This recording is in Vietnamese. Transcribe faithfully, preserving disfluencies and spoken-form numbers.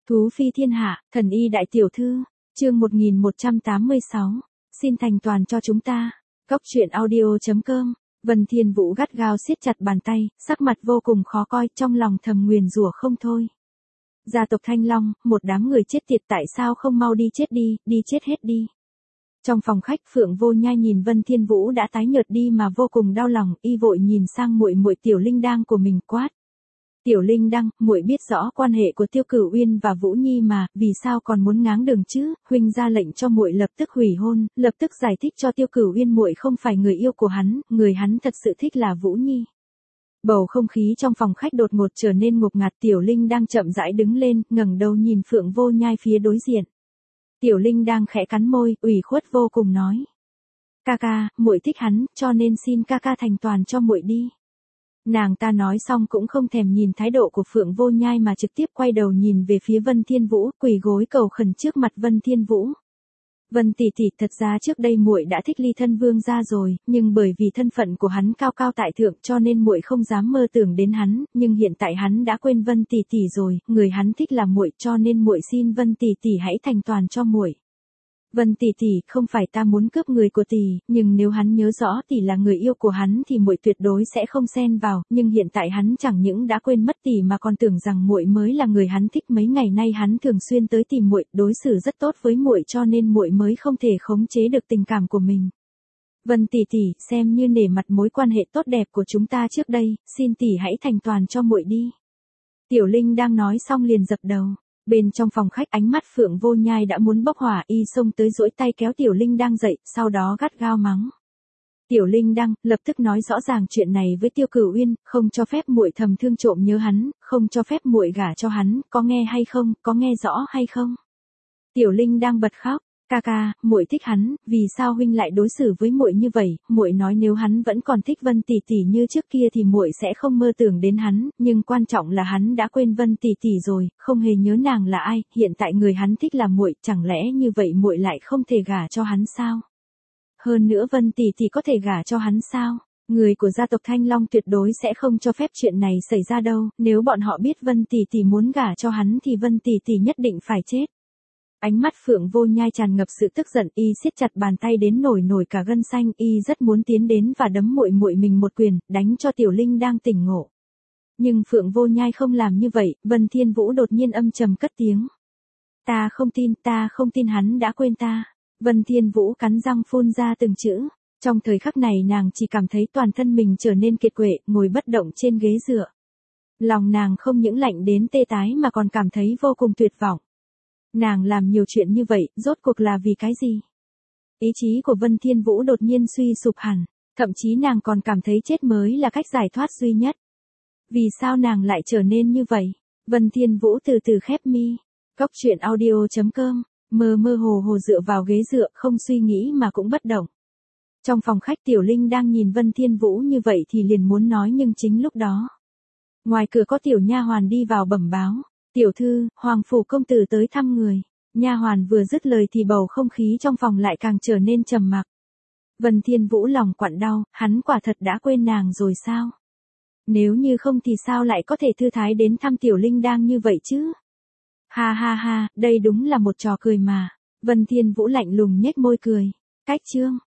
Thú phi thiên hạ, thần y đại tiểu thư, chương một nghìn một trăm tám mươi sáu, xin thành toàn cho chúng ta. Góc truyện audio.com, Vân Thiên Vũ gắt gao siết chặt bàn tay, sắc mặt vô cùng khó coi, trong lòng thầm nguyền rủa không thôi. Gia tộc Thanh Long, một đám người chết tiệt, tại sao không mau đi chết đi, đi chết hết đi. Trong phòng khách, Phượng Vô Nhai nhìn Vân Thiên Vũ đã tái nhợt đi mà vô cùng đau lòng, y vội nhìn sang muội muội Tiểu Linh Đang của mình quát. Tiểu Linh Đăng, muội biết rõ quan hệ của Tiêu Cửu Uyên và Vũ Nhi mà, vì sao còn muốn ngáng đường chứ? Huynh ra lệnh cho muội lập tức hủy hôn, lập tức giải thích cho Tiêu Cửu Uyên muội không phải người yêu của hắn, người hắn thật sự thích là Vũ Nhi. Bầu không khí trong phòng khách đột ngột trở nên ngột ngạt. Tiểu Linh đang chậm rãi đứng lên, ngẩng đầu nhìn Phượng Vô Nhai phía đối diện. Tiểu Linh đang khẽ cắn môi, ủy khuất vô cùng nói: "Ca ca, muội thích hắn, cho nên xin ca ca thành toàn cho muội đi." Nàng ta nói xong cũng không thèm nhìn thái độ của Phượng Vô Nhai mà trực tiếp quay đầu nhìn về phía Vân Thiên Vũ, quỳ gối cầu khẩn trước mặt Vân Thiên Vũ. "Vân tỷ tỷ, thật ra trước đây muội đã thích Ly Thân Vương gia rồi, nhưng bởi vì thân phận của hắn cao cao tại thượng cho nên muội không dám mơ tưởng đến hắn, nhưng hiện tại hắn đã quên Vân tỷ tỷ rồi, người hắn thích là muội, cho nên muội xin Vân tỷ tỷ hãy thành toàn cho muội." "Vân tỷ tỷ, không phải ta muốn cướp người của tỷ, nhưng nếu hắn nhớ rõ tỷ là người yêu của hắn thì muội tuyệt đối sẽ không xen vào, nhưng hiện tại hắn chẳng những đã quên mất tỷ mà còn tưởng rằng muội mới là người hắn thích, mấy ngày nay hắn thường xuyên tới tìm muội, đối xử rất tốt với muội cho nên muội mới không thể khống chế được tình cảm của mình. Vân tỷ tỷ, xem như nể mặt mối quan hệ tốt đẹp của chúng ta trước đây, xin tỷ hãy thành toàn cho muội đi." Tiểu Linh đang nói xong liền dập đầu. Bên trong phòng khách, ánh mắt Phượng Vô Nhai đã muốn bốc hỏa, y xông tới duỗi tay kéo Tiểu Linh đang dậy, sau đó gắt gao mắng. "Tiểu Linh Đăng, lập tức nói rõ ràng chuyện này với Tiêu Cửu Uyên, không cho phép muội thầm thương trộm nhớ hắn, không cho phép muội gả cho hắn, có nghe hay không, có nghe rõ hay không?" Tiểu Linh đang bật khóc. "Ca ca, muội thích hắn, vì sao huynh lại đối xử với muội như vậy? Muội nói nếu hắn vẫn còn thích Vân tỷ tỷ như trước kia thì muội sẽ không mơ tưởng đến hắn, nhưng quan trọng là hắn đã quên Vân tỷ tỷ rồi, không hề nhớ nàng là ai, hiện tại người hắn thích là muội, chẳng lẽ như vậy muội lại không thể gả cho hắn sao? Hơn nữa Vân tỷ tỷ có thể gả cho hắn sao? Người của gia tộc Thanh Long tuyệt đối sẽ không cho phép chuyện này xảy ra đâu, nếu bọn họ biết Vân tỷ tỷ muốn gả cho hắn thì Vân tỷ tỷ nhất định phải chết." Ánh mắt Phượng Vô Nhai tràn ngập sự tức giận, y siết chặt bàn tay đến nổi nổi cả gân xanh, y rất muốn tiến đến và đấm muội muội mình một quyền, đánh cho Tiểu Linh đang tỉnh ngộ. Nhưng Phượng Vô Nhai không làm như vậy. Vân Thiên Vũ đột nhiên âm trầm cất tiếng: "Ta không tin, ta không tin hắn đã quên ta." Vân Thiên Vũ cắn răng phun ra từng chữ. Trong thời khắc này nàng chỉ cảm thấy toàn thân mình trở nên kiệt quệ, ngồi bất động trên ghế dựa. Lòng nàng không những lạnh đến tê tái mà còn cảm thấy vô cùng tuyệt vọng. Nàng làm nhiều chuyện như vậy, rốt cuộc là vì cái gì? Ý chí của Vân Thiên Vũ đột nhiên suy sụp hẳn, thậm chí nàng còn cảm thấy chết mới là cách giải thoát duy nhất. Vì sao nàng lại trở nên như vậy? Vân Thiên Vũ từ từ khép mi. Góc truyện audio.com, mơ mơ hồ hồ dựa vào ghế dựa, không suy nghĩ mà cũng bất động. Trong phòng khách, Tiểu Linh đang nhìn Vân Thiên Vũ như vậy thì liền muốn nói, nhưng chính lúc đó, ngoài cửa có tiểu nha hoàn đi vào bẩm báo: "Tiểu thư, Hoàng phủ công tử tới thăm người." Nha hoàn vừa dứt lời thì bầu không khí trong phòng lại càng trở nên trầm mặc. Vân Thiên Vũ lòng quặn đau, hắn quả thật đã quên nàng rồi sao? Nếu như không thì sao lại có thể thư thái đến thăm Tiểu Linh đang như vậy chứ? Ha ha ha, đây đúng là một trò cười mà. Vân Thiên Vũ lạnh lùng nhếch môi cười. Cách chương